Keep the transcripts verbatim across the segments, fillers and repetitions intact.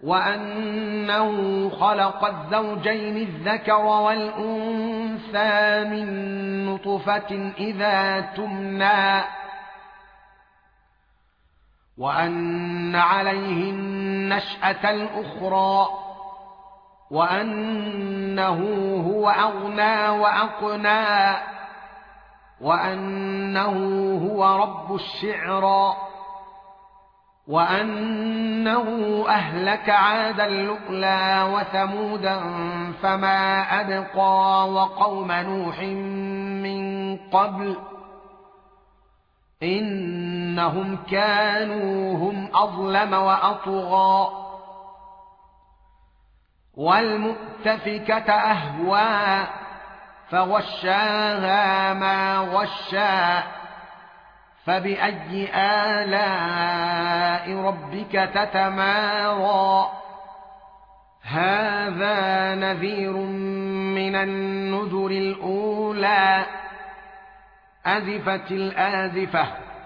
وأنه خلق الزوجين الذكر والأنثى من نطفة إذا تمنى وأن عليه النشأة الأخرى وأنه هو أغنى وأقنى وأنه هو رب الشعرى وأنه أهلك عادا الأولى وثمودا فما أبقى وقوم نوح من قبل إنهم كانوا هم أظلم وأطغى والمؤتفكة أهوى فغشاها ما غشا فبأي آلاء ربك تتمارى هذا نذير من النذر الأولى أزفت الآزفة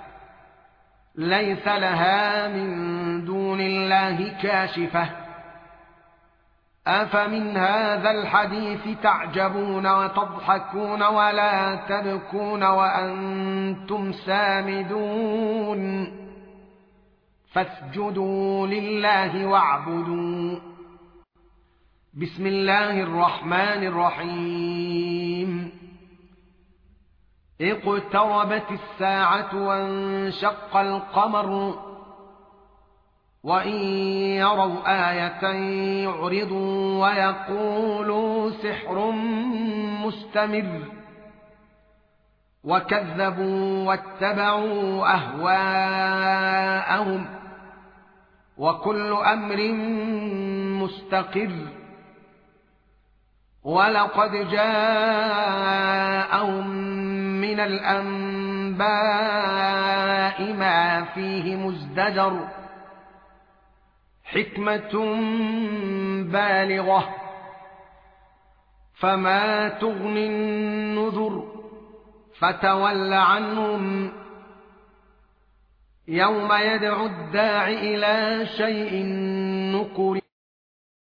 ليس لها من دون الله كاشفة أفمن هذا الحديث تعجبون وتضحكون ولا تبكون وأنتم سامدون فاسجدوا لله واعبدوا بسم الله الرحمن الرحيم اقتربت الساعة وانشق القمر وإن يروا آية يعرضوا ويقولوا سحر مستمر وكذبوا واتبعوا أهواءهم وكل أمر مستقر ولقد جاءهم من الأنباء ما فيه مزدجر حكمة بالغة فما تغني النذر فتول عنهم يوم يدعو الداعي إلى شيء نكر